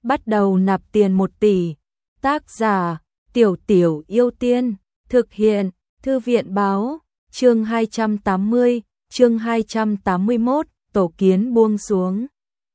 bắt đầu nạp tiền 1 tỷ. Tác giả: Tiểu Tiểu Yêu Tiên. Thực hiện: Thư viện báo. Chương 280, chương 281, tổ kiến buông xuống.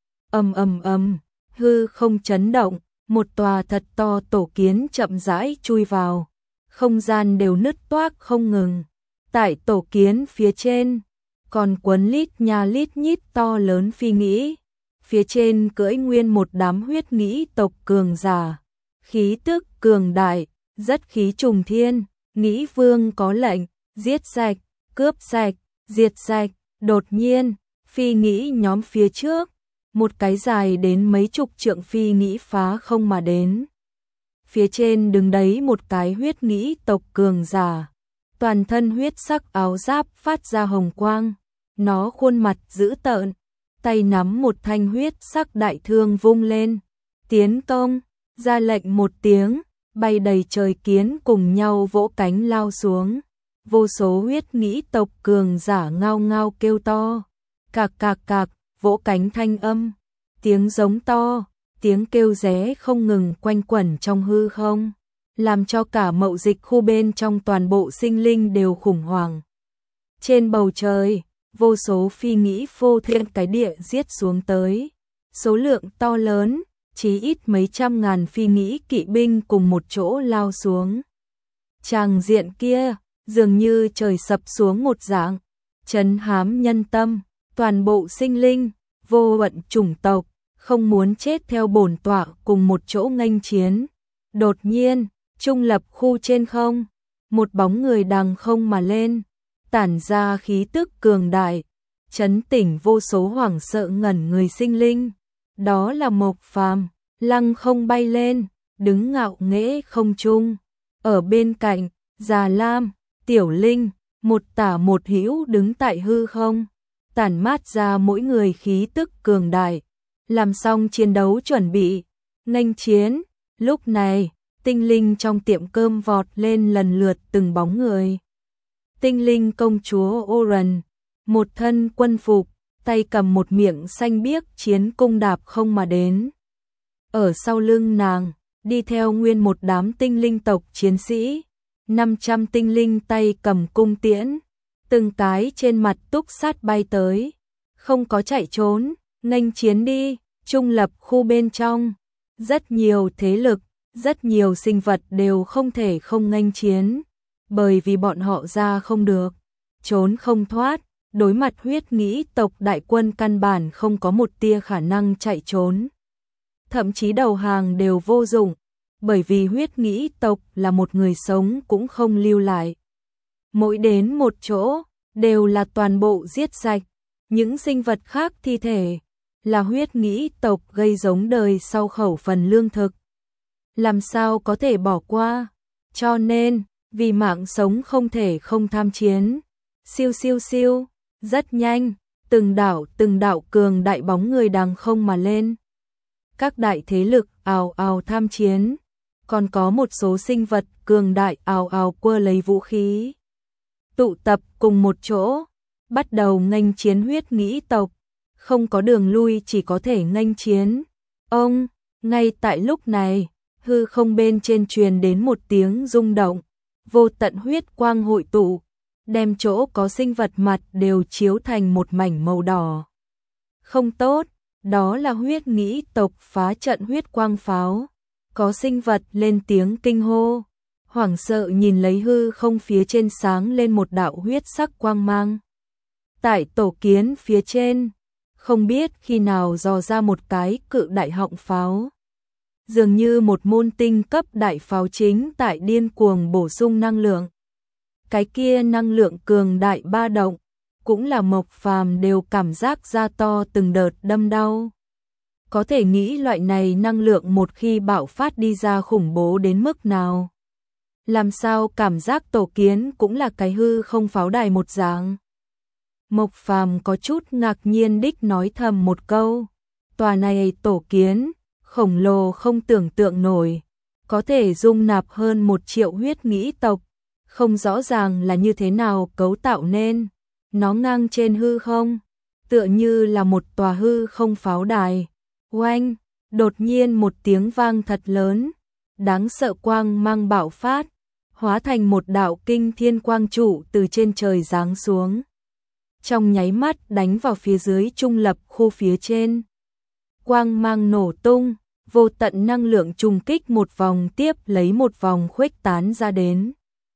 Ầm ầm ầm, hư không chấn động, một tòa thật to tổ kiến chậm rãi chui vào. Không gian đều nứt toác không ngừng. Tại tổ kiến phía trên, còn quấn lít nha lít nhít to lớn phi nghĩ. Phía trên cưỡi nguyên một đám huyết nghĩ tộc cường giả. Khí tức cường đại, rất khí trùng thiên. Nghĩ vương có lệnh, giết sạch, cướp sạch, diệt sạch. Đột nhiên, phi nghĩ nhóm phía trước, một cái dài đến mấy chục trượng phi nghĩ phá không mà đến. Phía trên đứng đấy một cái huyết nghĩ tộc cường giả, toàn thân huyết sắc áo giáp phát ra hồng quang, nó khuôn mặt dữ tợn, tay nắm một thanh huyết sắc đại thương vung lên, tiến công, ra lệnh một tiếng, bay đầy trời kiến cùng nhau vỗ cánh lao xuống. Vô số huyết nghĩ tộc cường giả ngao ngao kêu to, cạc cạc cạc, vỗ cánh thanh âm, tiếng giống to, tiếng kêu ré không ngừng quanh quẩn trong hư không, làm cho cả mậu dịch khu bên trong toàn bộ sinh linh đều khủng hoảng. Trên bầu trời, vô số phi nghĩ phô thiên cái địa giết xuống tới, số lượng to lớn, chí ít mấy trăm ngàn phi nghĩ kỵ binh cùng một chỗ lao xuống. Tràng diện kia, dường như trời sập xuống một dạng, trấn hám nhân tâm, toàn bộ sinh linh, vô luận chủng tộc, không muốn chết theo bổn tọa cùng một chỗ nghênh chiến. Đột nhiên, trung lập khu trên không, một bóng người đằng không mà lên, tản ra khí tức cường đại, chấn tỉnh vô số hoảng sợ ngẩn người sinh linh. Đó là Mộc Phàm, lăng không bay lên, đứng ngạo nghễ không trung. Ở bên cạnh, Già Lam, Tiểu Linh, một tả một hữu đứng tại hư không, tản mát ra mỗi người khí tức cường đại, làm xong chiến đấu chuẩn bị, nghênh chiến. Lúc này, tinh linh trong tiệm cơm vọt lên lần lượt từng bóng người. Tinh linh công chúa Oren, một thân quân phục, tay cầm một miệng xanh biếc chiến cung đạp không mà đến. Ở sau lưng nàng, đi theo nguyên một đám tinh linh tộc chiến sĩ, 500 tinh linh tay cầm cung tiễn, từng cái trên mặt túc sát bay tới, không có chạy trốn, nghênh chiến đi. Trung lập khu bên trong, rất nhiều thế lực, rất nhiều sinh vật đều không thể không nghênh chiến, bởi vì bọn họ ra không được, trốn không thoát, đối mặt huyết nghĩ tộc đại quân căn bản không có một tia khả năng chạy trốn. Thậm chí đầu hàng đều vô dụng, bởi vì huyết nghĩ tộc là một người sống cũng không lưu lại. Mỗi đến một chỗ, đều là toàn bộ giết sạch, những sinh vật khác thi thể, là huyết nghĩ tộc gây giống đời sau khẩu phần lương thực. Làm sao có thể bỏ qua, cho nên, vì mạng sống không thể không tham chiến. Siêu siêu siêu, rất nhanh, từng đạo cường đại bóng người đằng không mà lên. Các đại thế lực ào ào tham chiến, còn có một số sinh vật cường đại ào ào quơ lấy vũ khí. Tụ tập cùng một chỗ, bắt đầu nghênh chiến huyết nghĩ tộc, không có đường lui chỉ có thể nghênh chiến. Ông, ngay tại lúc này, hư không bên trên truyền đến một tiếng rung động, vô tận huyết quang hội tụ, đem chỗ có sinh vật mặt đều chiếu thành một mảnh màu đỏ. Không tốt, đó là huyết nghĩ tộc phá trận huyết quang pháo. Có sinh vật lên tiếng kinh hô, hoảng sợ nhìn lấy hư không phía trên sáng lên một đạo huyết sắc quang mang. Tại tổ kiến phía trên, không biết khi nào dò ra một cái cự đại họng pháo. Dường như một môn tinh cấp đại pháo chính tại điên cuồng bổ sung năng lượng. Cái kia năng lượng cường đại ba động, cũng là Mộc Phàm đều cảm giác da to từng đợt đâm đau. Có thể nghĩ loại này năng lượng một khi bạo phát đi ra khủng bố đến mức nào. Làm sao cảm giác tổ kiến cũng là cái hư không pháo đài một dạng. Mộc Phàm có chút ngạc nhiên đích nói thầm một câu. Tòa này tổ kiến, khổng lồ không tưởng tượng nổi, có thể dung nạp hơn 1 triệu huyết nghĩ tộc, không rõ ràng là như thế nào cấu tạo nên. Nó ngang trên hư không, tựa như là một tòa hư không pháo đài. Oanh, Đột nhiên một tiếng vang thật lớn, đáng sợ quang mang bạo phát, hóa thành một đạo kinh thiên quang trụ từ trên trời giáng xuống. Trong nháy mắt đánh vào phía dưới trung lập khu phía trên. Quang mang nổ tung, vô tận năng lượng trùng kích một vòng tiếp lấy một vòng khuếch tán ra đến.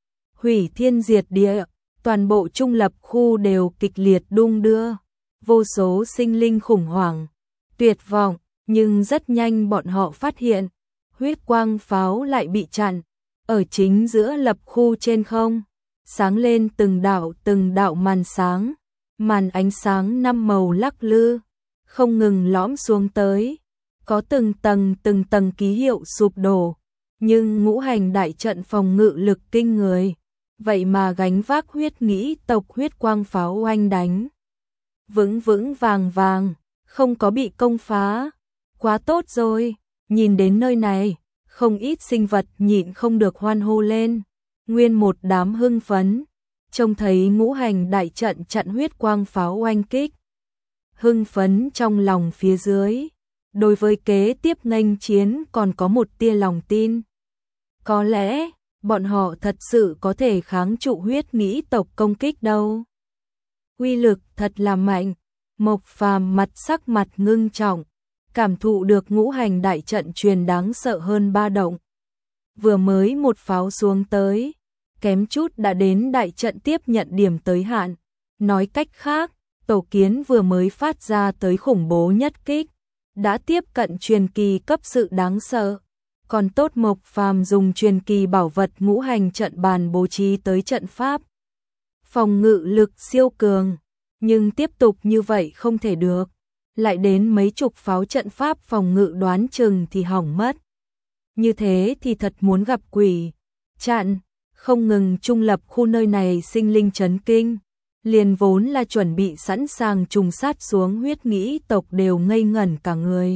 Hủy thiên diệt địa, toàn bộ trung lập khu đều kịch liệt đung đưa, vô số sinh linh khủng hoảng, tuyệt vọng, nhưng rất nhanh bọn họ phát hiện, huyết quang pháo lại bị chặn, ở chính giữa lập khu trên không, sáng lên từng đạo màn sáng, màn ánh sáng 5 màu lắc lư, không ngừng lõm xuống tới, có từng tầng ký hiệu sụp đổ, nhưng ngũ hành đại trận phòng ngự lực kinh người, vậy mà gánh vác huyết nghĩ tộc huyết quang pháo oanh đánh. Vững vững vàng vàng, không có bị công phá, quá tốt rồi, nhìn đến nơi này, không ít sinh vật nhịn không được hoan hô lên, nguyên một đám hưng phấn, trông thấy ngũ hành đại trận chặn huyết quang pháo oanh kích. Hưng phấn trong lòng phía dưới, đối với kế tiếp nghênh chiến còn có một tia lòng tin. Có lẽ, bọn họ thật sự có thể kháng trụ huyết nghĩ tộc công kích đâu. Uy lực thật là mạnh, Mộc Phàm sắc mặt ngưng trọng, cảm thụ được ngũ hành đại trận truyền đáng sợ hơn ba động. Vừa mới một pháo xuống tới, kém chút đã đến đại trận tiếp nhận điểm tới hạn. Nói cách khác, tổ kiến vừa mới phát ra tới khủng bố nhất kích, đã tiếp cận truyền kỳ cấp sự đáng sợ. Còn tốt Mộc Phàm dùng truyền kỳ bảo vật ngũ hành trận bàn bố trí tới trận pháp. Phòng ngự lực siêu cường, nhưng tiếp tục như vậy không thể được. Lại đến mấy chục pháo trận pháp phòng ngự đoán chừng thì hỏng mất. Như thế thì thật muốn gặp quỷ. Chặn, không ngừng trung lập khu nơi này sinh linh chấn kinh. Liền vốn là chuẩn bị sẵn sàng trùng sát xuống huyết nghĩ tộc đều ngây ngẩn cả người.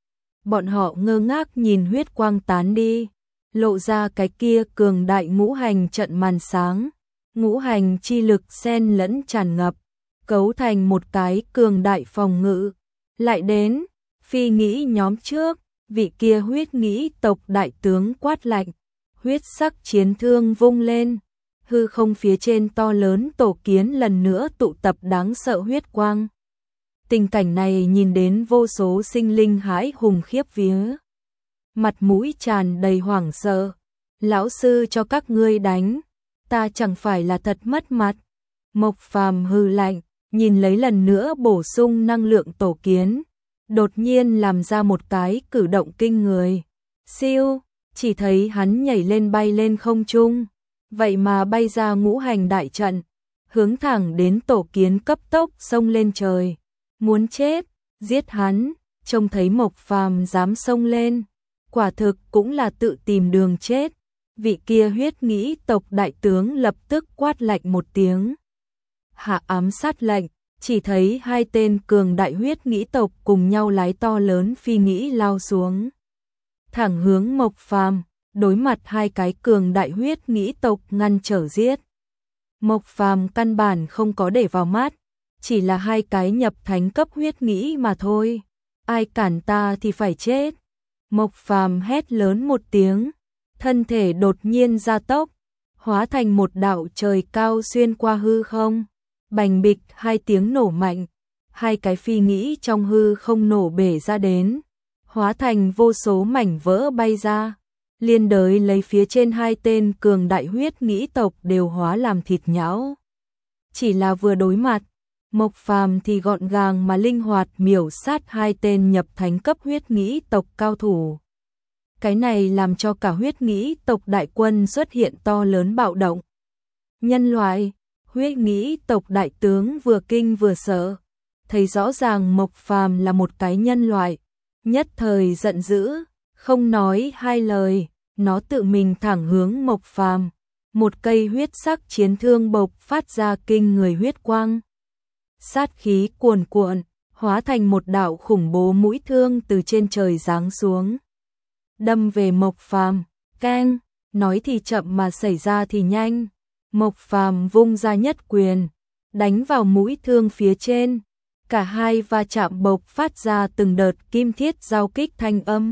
Bọn họ ngơ ngác nhìn huyết quang tán đi, lộ ra cái kia cường đại ngũ hành trận màn sáng, ngũ hành chi lực xen lẫn tràn ngập, cấu thành một cái cường đại phòng ngự. Lại đến, phi nghĩ nhóm trước, vị kia huyết nghĩ tộc đại tướng quát lạnh, huyết sắc chiến thương vung lên, hư không phía trên to lớn tổ kiến lần nữa tụ tập đáng sợ huyết quang. Tình cảnh này nhìn đến vô số sinh linh hãi hùng khiếp vía. Mặt mũi tràn đầy hoảng sợ. Lão sư cho các ngươi đánh, ta chẳng phải là thật mất mặt. Mộc Phàm hừ lạnh, nhìn lấy lần nữa bổ sung năng lượng tổ kiến. Đột nhiên làm ra một cái cử động kinh người. Siêu, chỉ thấy hắn nhảy lên bay lên không trung. Vậy mà bay ra ngũ hành đại trận, hướng thẳng đến tổ kiến cấp tốc xông lên trời. Muốn chết, giết hắn, trông thấy Mộc Phàm dám xông lên, quả thực cũng là tự tìm đường chết. Vị kia huyết nghĩ tộc đại tướng lập tức quát lạnh một tiếng. Hạ ám sát lệnh, chỉ thấy hai tên cường đại huyết nghĩ tộc cùng nhau lái to lớn phi nghĩ lao xuống. Thẳng hướng Mộc Phàm, đối mặt hai cái cường đại huyết nghĩ tộc ngăn trở giết. Mộc Phàm căn bản không có để vào mắt. Chỉ là hai cái nhập thánh cấp huyết nghĩ mà thôi. Ai cản ta thì phải chết. Mộc Phàm hét lớn một tiếng, thân thể đột nhiên gia tốc, hóa thành một đạo trời cao xuyên qua hư không. Bành bịch hai tiếng nổ mạnh, hai cái phi nghĩ trong hư không nổ bể ra đến, hóa thành vô số mảnh vỡ bay ra. Liên đới lấy phía trên hai tên cường đại huyết nghĩ tộc đều hóa làm thịt nhão. Chỉ là vừa đối mặt, Mộc Phàm thì gọn gàng mà linh hoạt miểu sát hai tên nhập thánh cấp huyết nghĩ tộc cao thủ. Cái này làm cho cả huyết nghĩ tộc đại quân xuất hiện to lớn bạo động. Nhân loại, huyết nghĩ tộc đại tướng vừa kinh vừa sợ, thấy rõ ràng Mộc Phàm là một cái nhân loại, nhất thời giận dữ, không nói hai lời, nó tự mình thẳng hướng Mộc Phàm, một cây huyết sắc chiến thương bộc phát ra kinh người huyết quang. Sát khí cuồn cuộn, hóa thành một đạo khủng bố mũi thương từ trên trời giáng xuống. Đâm về Mộc Phàm, keng, nói thì chậm mà xảy ra thì nhanh. Mộc Phàm vung ra nhất quyền, đánh vào mũi thương phía trên, Cả hai va chạm bộc phát ra từng đợt kim thiết giao kích thanh âm.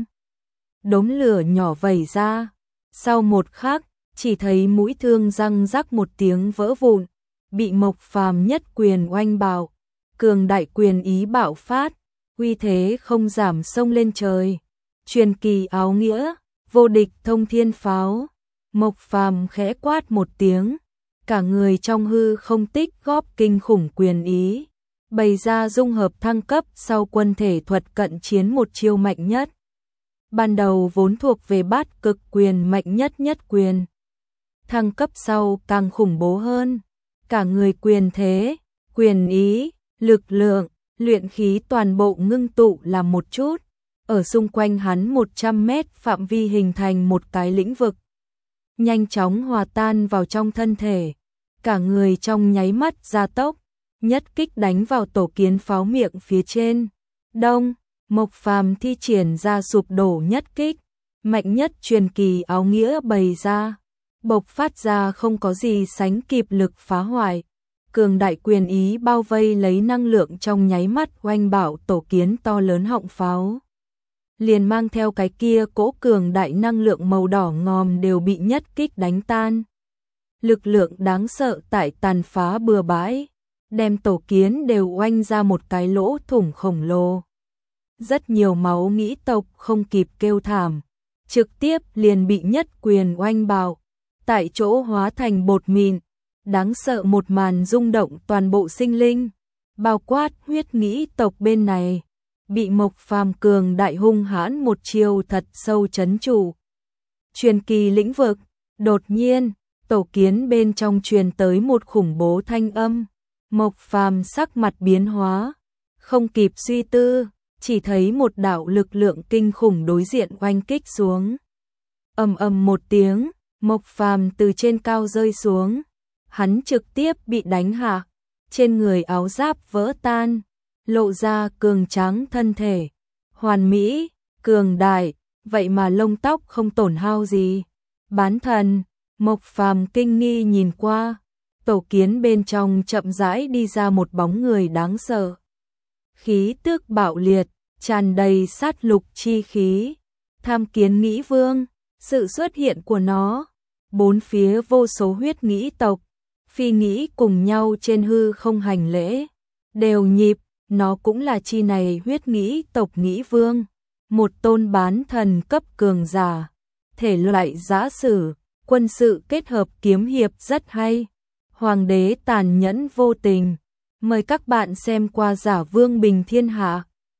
Đốm lửa nhỏ vẩy ra. Sau một khắc, chỉ thấy mũi thương răng rắc một tiếng vỡ vụn, bị Mộc Phàm nhất quyền oanh bạo. Cường đại quyền ý bạo phát, uy thế không giảm xông lên trời. Truyền kỳ áo nghĩa, vô địch thông thiên pháo. Mộc Phàm khẽ quát một tiếng, cả người trong hư không tích góp kinh khủng quyền ý, bày ra dung hợp thăng cấp sau quân thể thuật cận chiến một chiêu mạnh nhất. Ban đầu vốn thuộc về bát cực quyền mạnh nhất nhất quyền. Thăng cấp sau càng khủng bố hơn, cả người quyền thế, quyền ý, lực lượng, luyện khí toàn bộ ngưng tụ làm một chút, ở xung quanh hắn 100 mét phạm vi hình thành một cái lĩnh vực. Nhanh chóng hòa tan vào trong thân thể, cả người trong nháy mắt gia tốc, nhất kích đánh vào tổ kiến pháo miệng phía trên. Đông, Mộc Phàm thi triển ra sụp đổ nhất kích, mạnh nhất truyền kỳ áo nghĩa bày ra, bộc phát ra không có gì sánh kịp lực phá hoại. Cường đại quyền ý bao vây lấy năng lượng trong nháy mắt oanh bạo tổ kiến to lớn họng pháo. Liền mang theo cái kia cỗ cường đại năng lượng màu đỏ ngòm đều bị nhất kích đánh tan. Lực lượng đáng sợ tại tàn phá bừa bãi, đem tổ kiến đều oanh ra một cái lỗ thủng khổng lồ. Rất nhiều máu nghĩ tộc không kịp kêu thảm, trực tiếp liền bị nhất quyền oanh bạo, tại chỗ hóa thành bột mịn. Đáng sợ một màn rung động toàn bộ sinh linh, bao quát huyết nghĩ tộc bên này, bị Mộc Phàm cường đại hung hãn một chiêu thật sâu chấn trụ. Truyền kỳ lĩnh vực, đột nhiên, tổ kiến bên trong truyền tới một khủng bố thanh âm. Mộc Phàm sắc mặt biến hóa, không kịp suy tư, chỉ thấy một đạo lực lượng kinh khủng đối diện oanh kích xuống. Ầm ầm một tiếng, Mộc Phàm từ trên cao rơi xuống. Hắn trực tiếp bị đánh hạ, trên người áo giáp vỡ tan, lộ ra cường tráng thân thể, hoàn mỹ, cường đại, vậy mà lông tóc không tổn hao gì. Bán thần, Mộc Phàm kinh nghi nhìn qua, tổ kiến bên trong chậm rãi đi ra một bóng người đáng sợ. Khí tức bạo liệt, tràn đầy sát lục chi khí. Tham Kiến Nghĩ Vương, sự xuất hiện của nó, bốn phía vô số huyết nghĩ tộc, phi nghĩ cùng nhau trên hư không hành lễ, đều nhịp, nó cũng là chi này huyết nghĩ tộc Nghĩ Vương, một tôn bán thần cấp cường giả, thể loại giã sử, quân sự kết hợp kiếm hiệp rất hay, hoàng đế tàn nhẫn vô tình, mời các bạn xem qua Giả Vương Bình Thiên Hạ.